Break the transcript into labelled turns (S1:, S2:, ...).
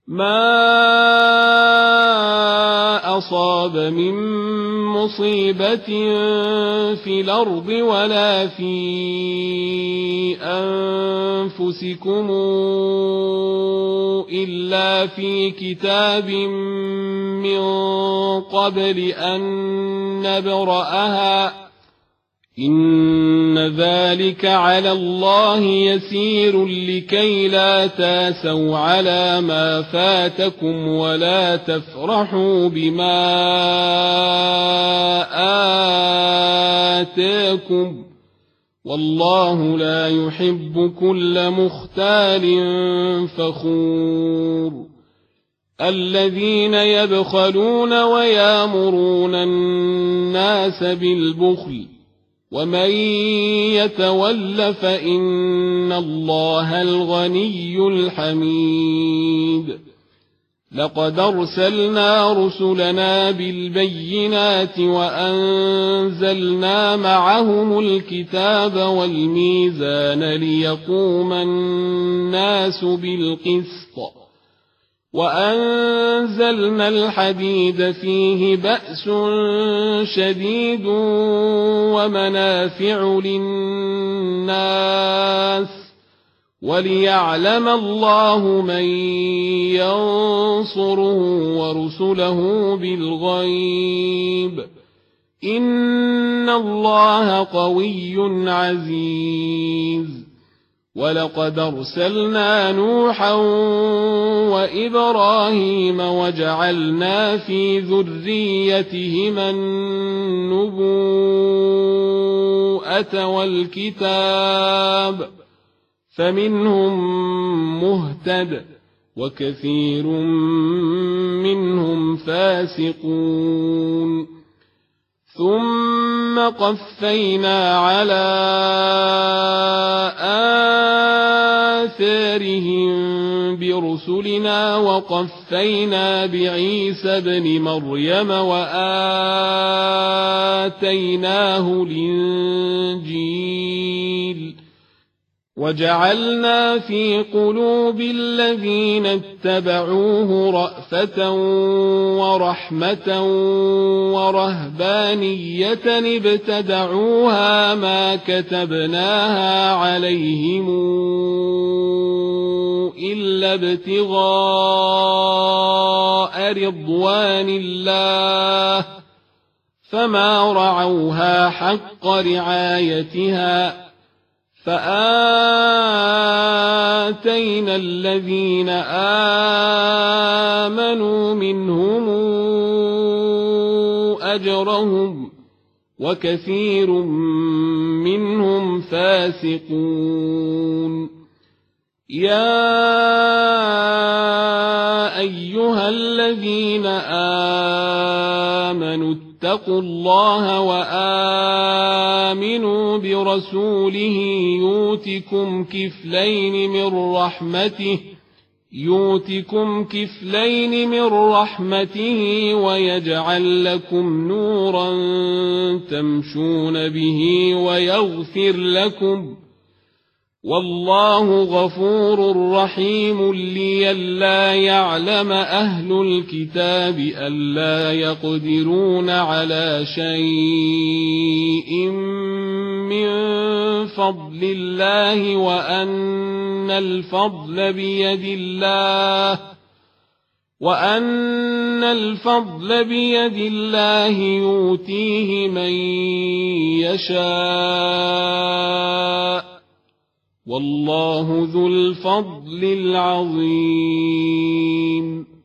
S1: ما أصاب من مصيبة في الأرض ولا في أنفسكم إلا في كتاب من قبل أن نبرأها إن ذلك على الله يسير لكي لا تاسوا على ما فاتكم ولا تفرحوا بما آتاكم والله لا يحب كل مختال فخور الذين يبخلون ويامرون الناس بالبخل ومن يتول فإن الله الغني الحميد لقد أرسلنا رسلنا بالبينات وأنزلنا معهم الكتاب والميزان ليقوم الناس بالقسط وأنزلنا الحديد فيه بأس شديد ومنافع للناس وليعلم الله من ينصره ورسله بالغيب إن الله قوي عزيز ولقد أرسلنا نوحا وإبراهيم وجعلنا في ذريتهما النبوءة والكتاب فمنهم مهتد وكثير منهم فاسقون ثم قفينا على آثارهم برسلنا وقفينا بعيسى ابن مريم وآتيناه الإنجيل وجعلنا في قلوب الذين اتبعوه رأفة ورحمة ورهبانية ابتدعوها ما كتبناها عليهم إلا ابتغاء رضوان الله فما رعوها حق رعايتها فآتينا الذين آمنوا منهم أجرهم وكثير منهم فاسقون يا أيها الذين آمنوا اتقوا الله وآمنوا برسوله يؤتكم كفلين من رحمته ويجعل لكم نورا تمشون به ويغفر لكم والله غفور رحيم لئلا يعلم أهل الكتاب ألا يقدرون على شيء من فضل الله وأن الفضل بيد الله يؤتيه من يشاء والله ذو الفضل العظيم